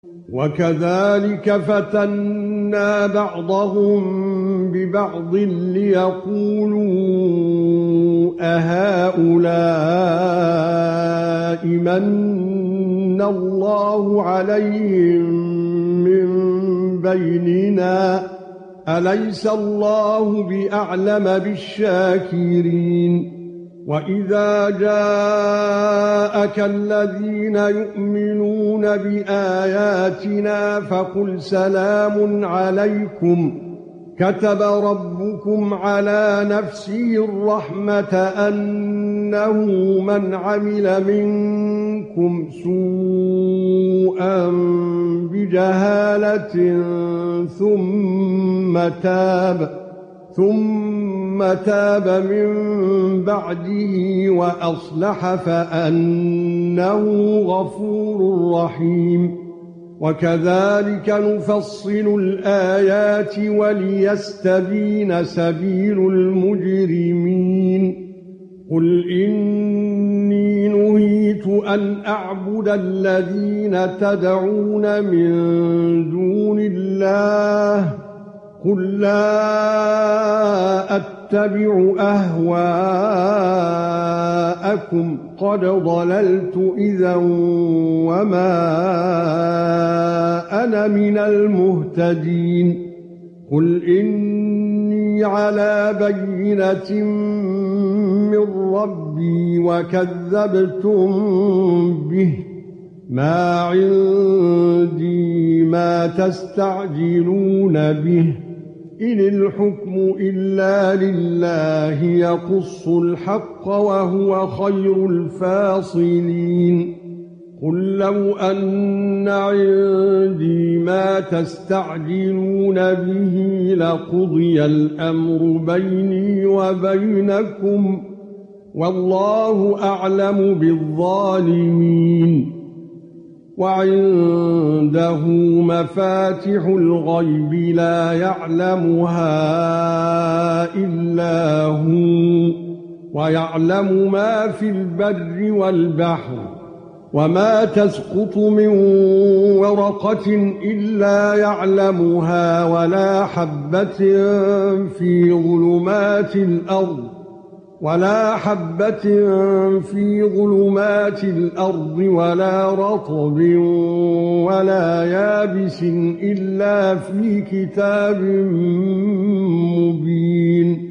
وَكَذَلِكَ فَتَنَّا بَعْضَهُم بِبَعْضٍ لِيَقُولُوا أَهَؤُلَاءِ مَنَّ اللَّهُ عَلَيْهِمْ مِنْ بَيْنِنَا أَلَيْسَ اللَّهُ بِأَعْلَمَ بِالشَّاكِرِينَ وَإِذَا جَاءَكَ الَّذِينَ يُؤْمِنُونَ بِآيَاتِنَا فَقُلْ سَلَامٌ عَلَيْكُمْ كَتَبَ رَبُّكُمْ عَلَى نَفْسِهِ الرَّحْمَةَ أَنَّهُ مَنْ عَمِلَ مِنكُمْ سُوءًا بِجَهَالَةٍ ثُمَّ تاب من بعده وأصلح فأنه غفور رحيم وكذلك نفصل الآيات وليستبين سبيل المجرمين قل إني نهيت أن أعبد الذين تدعون من دون الله قل لا أتبع أهواءكم قد ضللت إذا وما أنا من المهتدين قل إني على بينة من ربي وكذبتم به ما عندي ما تستعجلون به إن الحكم إلا لله يقص الحق وهو خير الفاصلين قل لو أن عندي ما تستعجلون به لقضي الأمر بيني وبينكم والله أعلم بالظالمين وعنده مفاتح الغيب لا يعلمها إلا هو ويعلم ما في البر والبحر وما تسقط من ورقة إلا يعلمها ولا حبة في ظلمات الأرض ولا رطب ولا يابس إلا في كتاب مبين